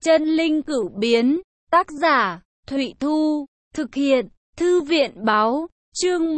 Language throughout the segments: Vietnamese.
Chân linh cửu biến, tác giả, Thụy Thu, thực hiện, Thư viện báo, chương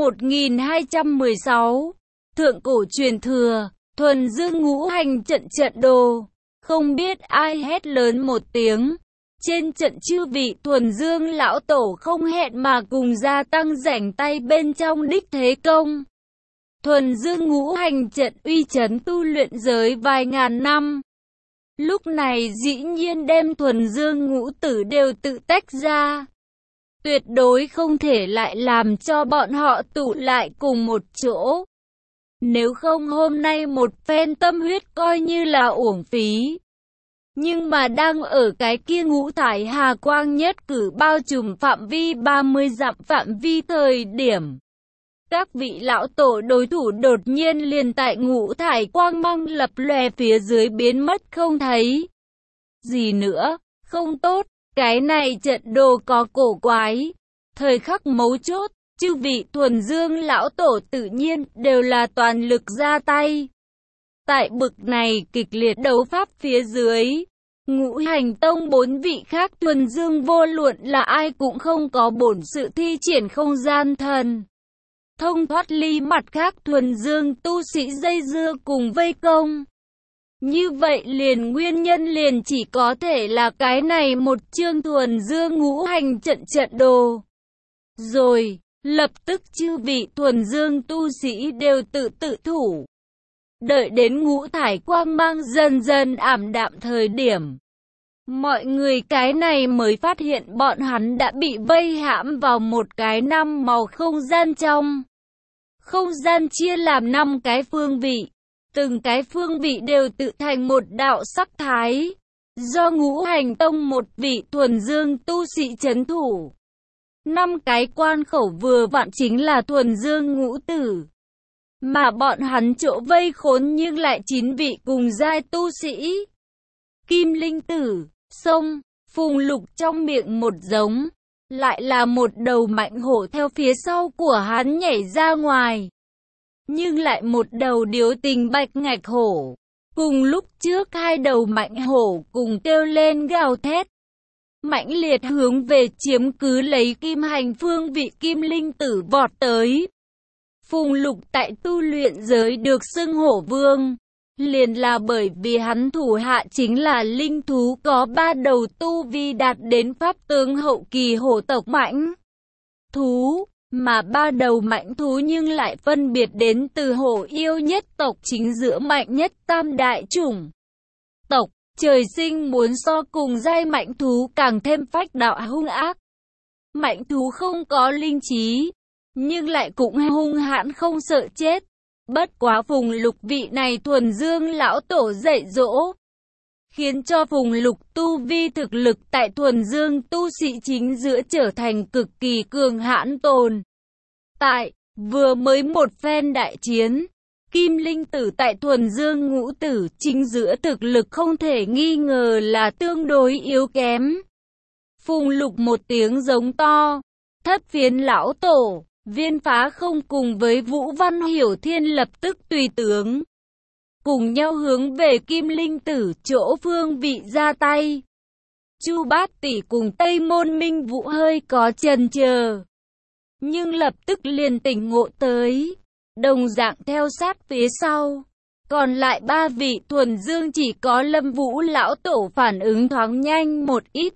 1216, Thượng cổ truyền thừa, thuần dương ngũ hành trận trận đồ. Không biết ai hét lớn một tiếng. Trên trận chư vị thuần dương lão tổ không hẹn mà cùng gia tăng rảnh tay bên trong đích thế công. Thuần dương ngũ hành trận uy chấn tu luyện giới vài ngàn năm. Lúc này dĩ nhiên đem thuần dương ngũ tử đều tự tách ra. Tuyệt đối không thể lại làm cho bọn họ tụ lại cùng một chỗ. Nếu không hôm nay một phen tâm huyết coi như là uổng phí. Nhưng mà đang ở cái kia ngũ thải hà quang nhất cử bao trùm phạm vi 30 dặm phạm vi thời điểm. Các vị lão tổ đối thủ đột nhiên liền tại ngũ thải quang mang lập lòe phía dưới biến mất không thấy. Gì nữa, không tốt, cái này trận đồ có cổ quái. Thời khắc mấu chốt, chư vị thuần dương lão tổ tự nhiên đều là toàn lực ra tay. Tại bực này kịch liệt đấu pháp phía dưới, ngũ hành tông 4 vị khác thuần dương vô luận là ai cũng không có bổn sự thi triển không gian thần thông thoát ly mặt khác thuần dương tu sĩ dây dưa cùng vây công. Như vậy liền nguyên nhân liền chỉ có thể là cái này một chương thuần dương ngũ hành trận trận đồ. Rồi, lập tức chư vị thuần dương tu sĩ đều tự thủ. Đợi đến ngũ thải quang mang dần dần ảm đạm thời điểm. Mọi người cái này mới phát hiện bọn hắn đã bị vây hãm vào một cái năm màu không gian trong. Không gian chia làm 5 cái phương vị. Từng cái phương vị đều tự thành một đạo sắc thái. Do ngũ hành tông một vị thuần dương tu sĩ trấn thủ. 5 cái quan khẩu vừa vặn chính là thuần dương ngũ tử. Mà bọn hắn chỗ vây khốn nhưng lại 9 vị cùng giai tu sĩ. Kim Linh Tử, Sông, Phùng Lục trong miệng một giống. Lại là một đầu mạnh hổ theo phía sau của hắn nhảy ra ngoài. Nhưng lại một đầu điếu tình bạch ngạch hổ. Cùng lúc trước hai đầu mạnh hổ cùng kêu lên gào thét. Mãnh liệt hướng về chiếm cứ lấy kim hành phương vị Kim Linh Tử vọt tới. Phùng Lục tại tu luyện giới được xưng hổ vương. Liền là bởi vì hắn thủ hạ chính là linh thú có 3 đầu tu vi đạt đến pháp tướng hậu kỳ hổ tộc mãnh thú, mà 3 đầu mãnh thú nhưng lại phân biệt đến từ hổ yêu nhất tộc chính giữa mạnh nhất tam đại chủng tộc, trời sinh muốn so cùng giai mãnh thú càng thêm phách đạo hung ác. Mãnh thú không có linh trí, nhưng lại cũng hung hãn không sợ chết. Bất quá Phùng Lục vị này thuần dương lão tổ dạy dỗ, khiến cho Phùng Lục tu vi thực lực tại thuần dương tu sĩ chính giữa trở thành cực kỳ cường hãn tồn. Tại, vừa mới một phen đại chiến, Kim Linh Tử tại thuần dương ngũ tử chính giữa thực lực không thể nghi ngờ là tương đối yếu kém. Phùng Lục một tiếng giống to, Thất Phiến lão tổ. Viên Phá Không cùng với Vũ Văn Hiểu Thiên lập tức tùy tướng. Cùng nhau hướng về Kim Linh Tử chỗ phương vị ra tay. Chu Bát Tỷ cùng Tây Môn Minh Vũ hơi có chần chờ. Nhưng lập tức liền tỉnh ngộ tới. Đồng dạng theo sát phía sau. Còn lại 3 vị thuần dương chỉ có Lâm Vũ lão tổ phản ứng thoáng nhanh một ít.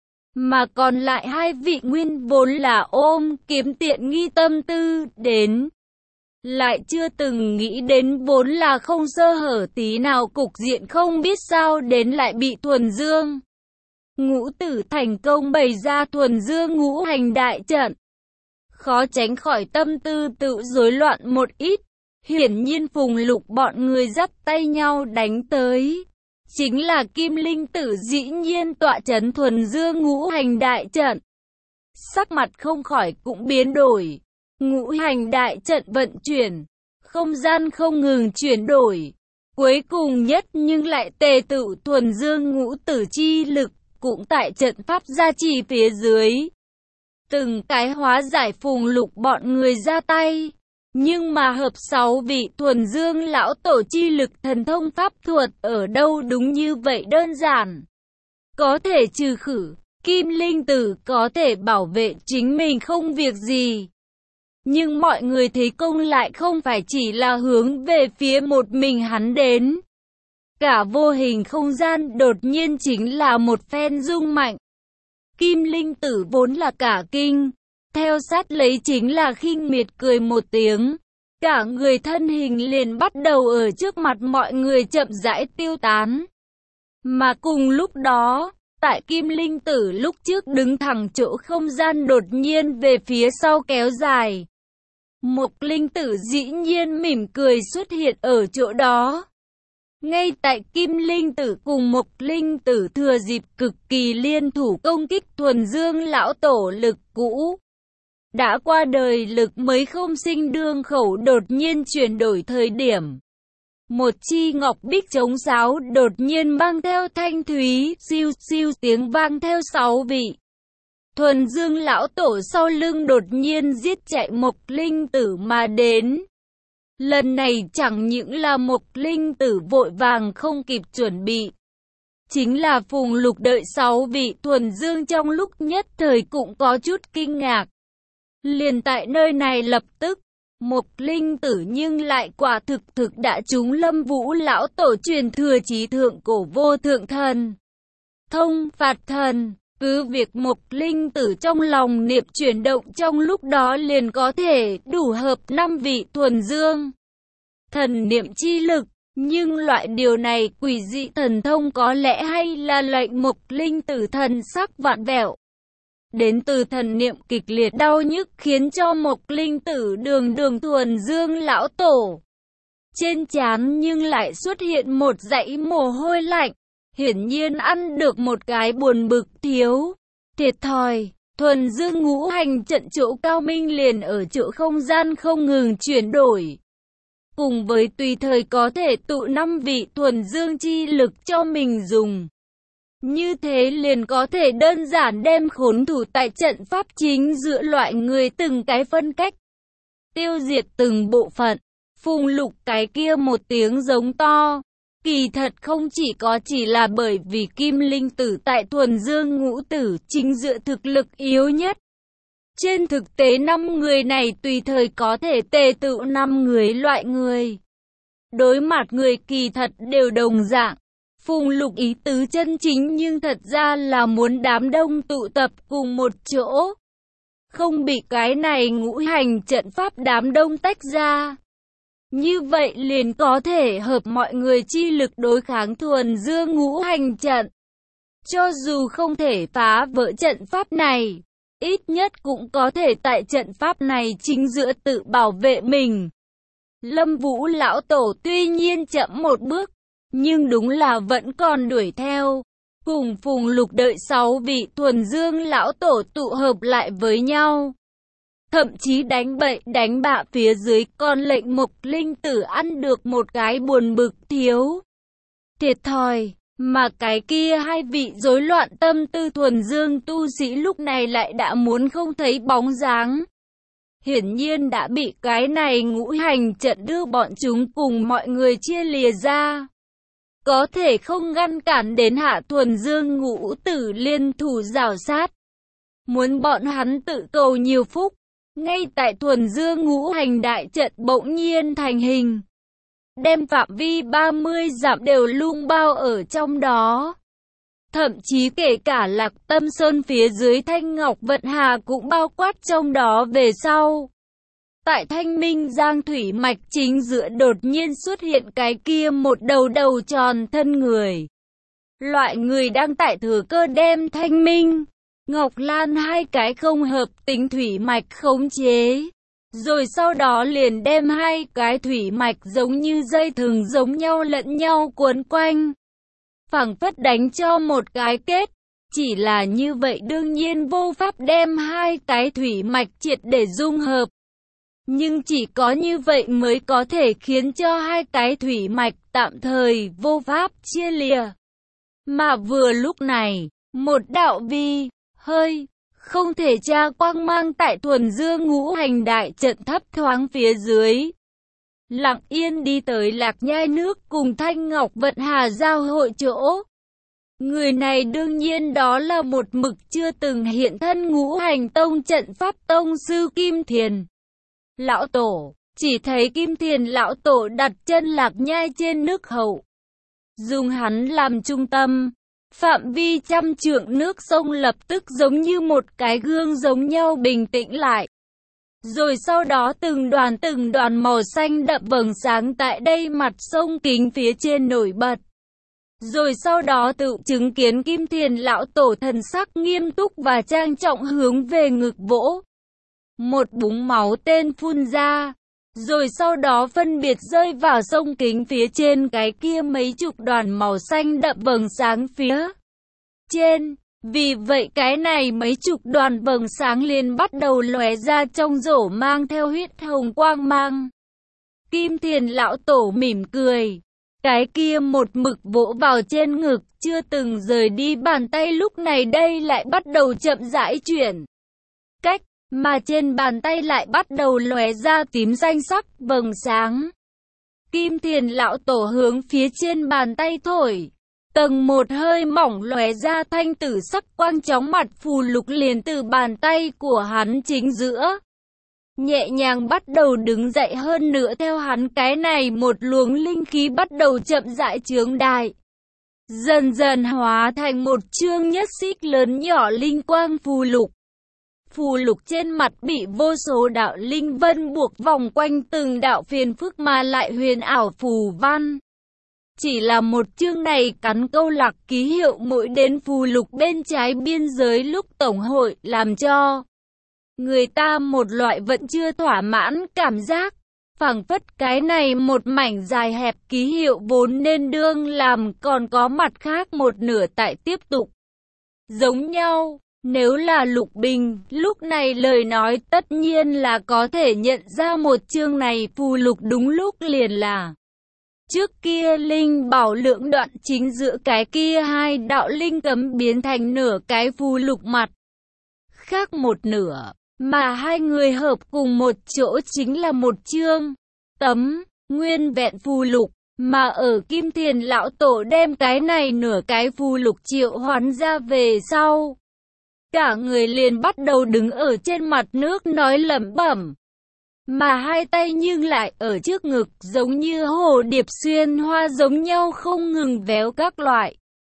Mà còn lại 2 vị nguyên vốn là ôm kiếm tiện nghi tâm tư đến. Lại chưa từng nghĩ đến vốn là không sơ hở tí nào cục diện không biết sao đến lại bị thuần dương ngũ tử thành công bày ra thuần dương ngũ hành đại trận. Khó tránh khỏi tâm tư tự rối loạn một ít. Hiển nhiên Phùng Lục bọn người dắt tay nhau đánh tới. Chính là Kim Linh Tử dĩ nhiên tọa trấn thuần dương ngũ hành đại trận. Sắc mặt không khỏi cũng biến đổi. Ngũ hành đại trận vận chuyển. Không gian không ngừng chuyển đổi. Cuối cùng nhất nhưng lại tề tựu thuần dương ngũ tử chi lực. Cũng tại trận pháp gia trì phía dưới. Từng cái hóa giải Phùng Lục bọn người ra tay. Nhưng mà hợp 6 vị thuần dương lão tổ chi lực thần thông pháp thuật ở đâu đúng như vậy đơn giản. có thể trừ khử, Kim Linh Tử có thể bảo vệ chính mình không việc gì. Nhưng mọi người thấy công lại không phải chỉ là hướng về phía một mình hắn đến. Cả vô hình không gian đột nhiên chính là một phen rung mạnh. Kim Linh Tử vốn là cả kinh, theo sát lấy chính là khinh miệt cười một tiếng. Cả người thân hình liền bắt đầu ở trước mặt mọi người chậm rãi tiêu tán. Mà cùng lúc đó, tại Kim Linh Tử lúc trước đứng thẳng chỗ không gian đột nhiên về phía sau kéo dài. Mộc Linh Tử dĩ nhiên mỉm cười xuất hiện ở chỗ đó. Ngay tại Kim Linh Tử cùng Mộc Linh Tử thừa dịp cực kỳ liên thủ công kích Thuần Dương lão tổ lực cũ. Đã qua đời lực mới không sinh đương khẩu đột nhiên chuyển đổi thời điểm. Một chi ngọc bích trống sáo đột nhiên mang theo thanh thúy, siêu siêu tiếng vang theo 6 vị. Thuần Dương lão tổ sau lưng đột nhiên giết chạy Mộc Linh Tử mà đến. Lần này chẳng những là Mộc Linh Tử vội vàng không kịp chuẩn bị. Chính là Phùng Lục đợi 6 vị Thuần Dương trong lúc nhất thời cũng có chút kinh ngạc. Liền tại nơi này lập tức, Mộc Linh Tử nhưng lại quả thực đã trúng Lâm Vũ lão tổ truyền thừa chí thượng cổ vô thượng thần. Thông phạt thần, cứ việc Mộc Linh Tử trong lòng niệm chuyển động trong lúc đó liền có thể đủ hợp 5 vị Thuần Dương. Thần niệm chi lực, nhưng loại điều này quỷ dị thần thông có lẽ hay là lệnh Mộc Linh Tử thần sắc vạn vẹo. Đến từ thần niệm kịch liệt đau nhức khiến cho Mộc Linh Tử đường Thuần Dương lão tổ. Trên trán nhưng lại xuất hiện một dãy mồ hôi lạnh, hiển nhiên ăn được một cái buồn bực thiếu. Thiệt thòi, Thuần Dương ngũ hành trận chỗ cao minh liền ở chỗ không gian không ngừng chuyển đổi. Cùng với tùy thời có thể tụ 5 vị Thuần Dương chi lực cho mình dùng. Như thế liền có thể đơn giản đem khốn thủ tại trận pháp chính giữa loại người từng cái phân cách. Tiêu diệt từng bộ phận. Phùng Lục cái kia một tiếng giống to. Kỳ thật không chỉ là bởi vì Kim Linh Tử tại Thuần Dương ngũ tử chính giữa thực lực yếu nhất. Trên thực tế 5 người này tùy thời có thể tề tựu 5 người loại người. Đối mặt người kỳ thật đều đồng dạng. Phùng Lục ý tứ chân chính nhưng thật ra là muốn đám đông tụ tập cùng một chỗ. Không bị cái này ngũ hành trận pháp đám đông tách ra. Như vậy liền có thể hợp mọi người chi lực đối kháng Thuần Dương ngũ hành trận. Cho dù không thể phá vỡ trận pháp này, ít nhất cũng có thể tại trận pháp này chính giữa tự bảo vệ mình. Lâm Vũ lão tổ tuy nhiên chậm một bước, nhưng đúng là vẫn còn đuổi theo. Cùng Phùng Lục đợi 6 vị Thuần Dương lão tổ tụ hợp lại với nhau. Thậm chí đánh bậy đánh bạ phía dưới còn lệnh Mộc Linh Tử ăn được một cái buồn bực thiếu. Thiệt thòi, mà cái kia 2 vị rối loạn tâm tư Thuần Dương tu sĩ lúc này lại đã muốn không thấy bóng dáng. Hiển nhiên đã bị cái này ngũ hành trận đưa bọn chúng cùng mọi người chia lìa ra. Có thể không ngăn cản đến hạ Thuần Dương ngũ tử liên thủ rào sát. Muốn bọn hắn tự cầu nhiều phúc. Ngay tại Thuần Dương ngũ hành đại trận bỗng nhiên thành hình. Đem phạm vi 30 dặm đều lung bao ở trong đó. Thậm chí kể cả Lạc Tâm Sơn phía dưới Thanh Ngọc Vận Hà cũng bao quát trong đó về sau. Tại Thanh Minh Giang Thủy Mạch chính giữa đột nhiên xuất hiện cái kia một đầu tròn thân người. Loại người đang tại thừa cơ đem Thanh Minh, Ngọc Lan 2 cái không hợp tính thủy mạch khống chế. Rồi sau đó liền đem 2 cái thủy mạch giống như dây thừng giống nhau lẫn nhau cuốn quanh. Phảng phất đánh cho một cái kết. Chỉ là như vậy đương nhiên vô pháp đem 2 cái thủy mạch triệt để dung hợp. Nhưng chỉ có như vậy mới có thể khiến cho 2 cái thủy mạch tạm thời vô pháp chia lìa. Mà vừa lúc này, một đạo vi, hơi, không thể tra quang mang tại Thuần Dương ngũ hành đại trận thấp thoáng phía dưới. Lặng yên đi tới Lạc Nhai nước cùng Thanh Ngọc Vận Hà giao hội chỗ. Người này đương nhiên đó là một mực chưa từng hiện thân Ngũ Hành Tông trận pháp tông sư Kim Thiền Lão Tổ. Chỉ thấy Kim Thiền Lão Tổ đặt chân Lạc Nhai trên nước Hậu, dùng hắn làm trung tâm, phạm vi trăm trượng nước sông lập tức giống như một cái gương giống nhau bình tĩnh lại. Rồi sau đó từng đoàn màu xanh đậm vầng sáng tại đây mặt sông kính phía trên nổi bật. Rồi sau đó tự chứng kiến Kim Thiền Lão Tổ thần sắc nghiêm túc và trang trọng hướng về ngực vỗ. Một búng máu tên phun ra. Rồi sau đó phân biệt rơi vào sông kính phía trên cái kia mấy chục đoàn màu xanh đậm vầng sáng phía trên. Vì vậy cái này mấy chục đoàn vầng sáng liền bắt đầu lóe ra trong rổ mang theo huyết hồng quang mang. Kim Thiền Lão Tổ mỉm cười. Cái kia một mực vỗ vào trên ngực, chưa từng rời đi bàn tay lúc này đây lại bắt đầu chậm rãi chuyển cách, mà trên bàn tay lại bắt đầu lóe ra tím xanh sắc vầng sáng. Kim Thiền Lão Tổ hướng phía trên bàn tay thổi. Tầng một hơi mỏng lóe ra thanh tử sắc quang chóng mặt phù lục liền từ bàn tay của hắn chính giữa. Nhẹ nhàng bắt đầu đứng dậy, hơn nữa theo hắn cái này một luồng linh khí bắt đầu chậm rãi chướng đại. Dần dần hóa thành một chương nhất xích lớn nhỏ linh quang phù lục. Phù lục trên mặt bị vô số đạo linh vân buộc vòng quanh từng đạo phiền phức mà lại huyền ảo phù văn. Chỉ là một chương này cắn câu lạc ký hiệu mỗi đến phù lục bên trái biên giới lúc tổng hội, làm cho người ta một loại vẫn chưa thỏa mãn cảm giác. Phảng phất cái này một mảnh dài hẹp ký hiệu vốn nên đương làm còn có mặt khác một nửa tại tiếp tục giống nhau. Nếu là Lục Bình, lúc này lời nói tất nhiên là có thể nhận ra một chương này phù lục đúng lúc liền là trước kia linh bảo lượng đoạn chính giữa cái kia hai đạo linh cấm biến thành nửa cái phù lục mặt khác một nửa, mà hai người hợp cùng một chỗ chính là một chương tấm nguyên vẹn phù lục. Mà ở Kim Thiền Lão Tổ đem cái này nửa cái phù lục triệu hoán ra về sau, cả người liền bắt đầu đứng ở trên mặt nước nói lẩm bẩm. Mà hai tay nhưng lại ở trước ngực giống như hồ điệp xuyên hoa giống nhau không ngừng véo các loại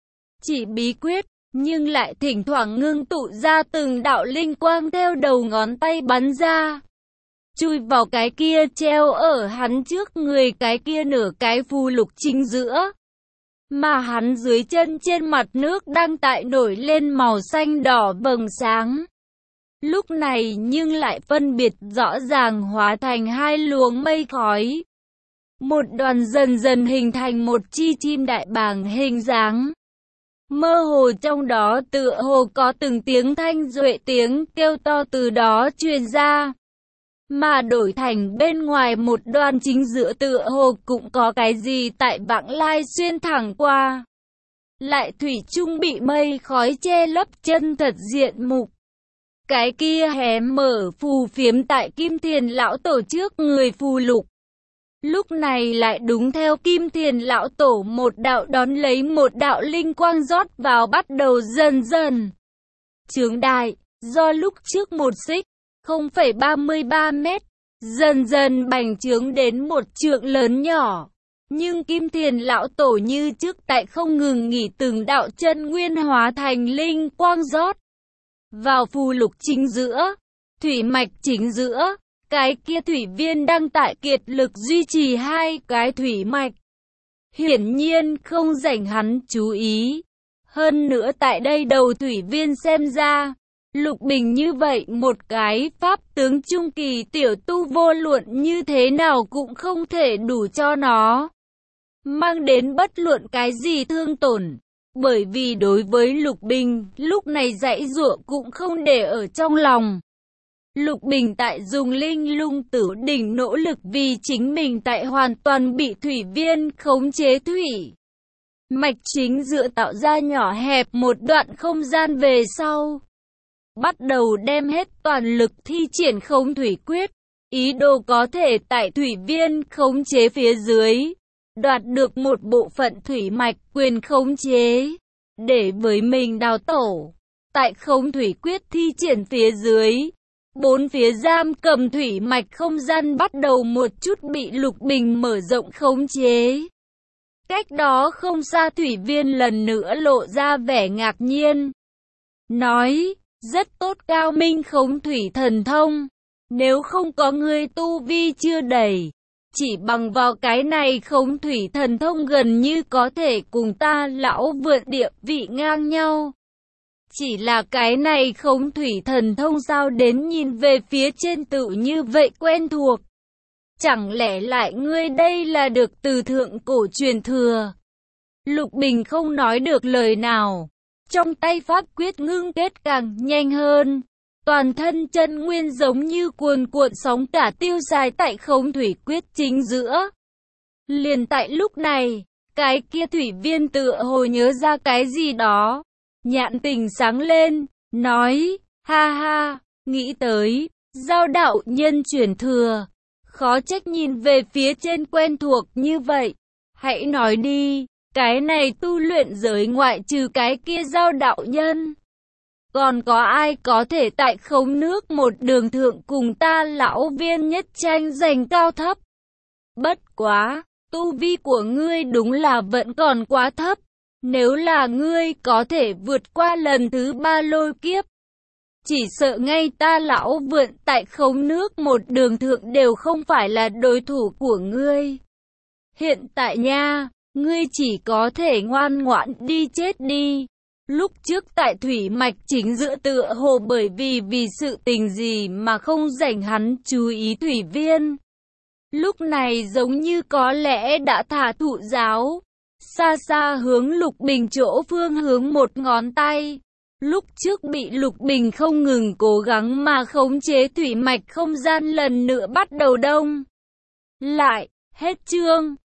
chỉ bí quyết, nhưng lại thỉnh thoảng ngưng tụ ra từng đạo linh quang theo đầu ngón tay bắn ra, chui vào cái kia treo ở hắn trước người cái kia nửa cái phù lục chính giữa. Mà hắn dưới chân trên mặt nước đang tại nổi lên màu xanh đỏ vầng sáng. Lúc này nhưng lại phân biệt rõ ràng hóa thành hai luồng mây khói. Một đoàn dần dần hình thành một chi chim đại bàng hình dáng. Mơ hồ trong đó tựa hồ có từng tiếng thanh duệ tiếng kêu to từ đó truyền ra. Mà đổi thành bên ngoài một đoàn chính giữa tựa hồ cũng có cái gì tại vãng lai xuyên thẳng qua. Lại thủy chung bị mây khói che lấp chân thật diện mục. Cái kia hé mở phù phiếm tại Kim Thiền Lão Tổ trước người phù lục. Lúc này lại đúng theo Kim Thiền Lão Tổ một đạo đón lấy một đạo linh quang rót vào bắt đầu dần dần chướng đại, do lúc trước một xích 0,33 mét, dần dần bành trướng đến một trượng lớn nhỏ. Nhưng Kim Thiền Lão Tổ như trước tại không ngừng nghỉ từng đạo chân nguyên hóa thành linh quang rót vào phù lục chính giữa, thủy mạch chính giữa. Cái kia thủy viên đang tại kiệt lực duy trì hai cái thủy mạch. Hiển nhiên không rảnh hắn chú ý. Hơn nữa tại đây đầu thủy viên xem ra, Lục Bình như vậy một cái pháp tướng trung kỳ tiểu tu vô luận như thế nào cũng không thể đủ cho nó mang đến bất luận cái gì thương tổn. Bởi vì đối với Lục Bình, lúc này giãy giụa cũng không để ở trong lòng. Lục Bình tại dùng linh lung tử đỉnh nỗ lực vì chính mình tại hoàn toàn bị thủy viên khống chế thủy mạch chính giữa tạo ra nhỏ hẹp một đoạn không gian về sau. Bắt đầu đem hết toàn lực thi triển không thủy quyết, ý đồ có thể tại thủy viên khống chế phía dưới, đoạt được một bộ phận thủy mạch quyền khống chế. để với mình đào tổ. Tại Không Thủy Quyết thi triển phía dưới, bốn phía giam cầm thủy mạch không gian bắt đầu một chút bị Lục Bình mở rộng khống chế. Cách đó không xa Thủy Viên lần nữa lộ ra vẻ ngạc nhiên. Nói, rất tốt cao minh khống thủy thần thông. Nếu không có ngươi tu vi chưa đầy, chỉ bằng vào cái này khống thủy thần thông gần như có thể cùng ta lão vượn địa vị ngang nhau. Chỉ là cái này khống thủy thần thông sao đến nhìn về phía trên tự như vậy quen thuộc. Chẳng lẽ lại ngươi đây là được từ thượng cổ truyền thừa? Lục Bình không nói được lời nào. Trong tay pháp quyết ngưng kết càng nhanh hơn. Toàn thân chân nguyên giống như cuồn cuộn sóng cả tiêu dài tại Không Thủy Quyết chính giữa. Liền tại lúc này, cái kia Thủy Viên tựa hồ nhớ ra cái gì đó. Nhãn tình sáng lên, nói, ha ha, nghĩ tới, Giao đạo nhân truyền thừa. Khó trách nhìn về phía trên quen thuộc như vậy. Hãy nói đi, cái này tu luyện giới ngoại trừ cái kia Giao đạo nhân, còn có ai có thể tại Không Nước một đường thượng cùng ta lão viên nhất tranh giành cao thấp? Bất quá, tu vi của ngươi đúng là vẫn còn quá thấp. Nếu là ngươi có thể vượt qua lần thứ 3 lôi kiếp, chỉ sợ ngay ta lão vượn tại Không Nước một đường thượng đều không phải là đối thủ của ngươi. Hiện tại nha, ngươi chỉ có thể ngoan ngoãn đi chết đi. Lúc trước tại thủy mạch chính giữa tựa hồ bởi vì sự tình gì mà không rảnh hắn chú ý Thủy Viên. Lúc này giống như có lẽ đã thả thụ giáo. Xa xa hướng Lục Bình chỗ phương hướng một ngón tay. Lúc trước bị Lục Bình không ngừng cố gắng mà khống chế thủy mạch không gian lần nữa bắt đầu đông lại. Hết chương.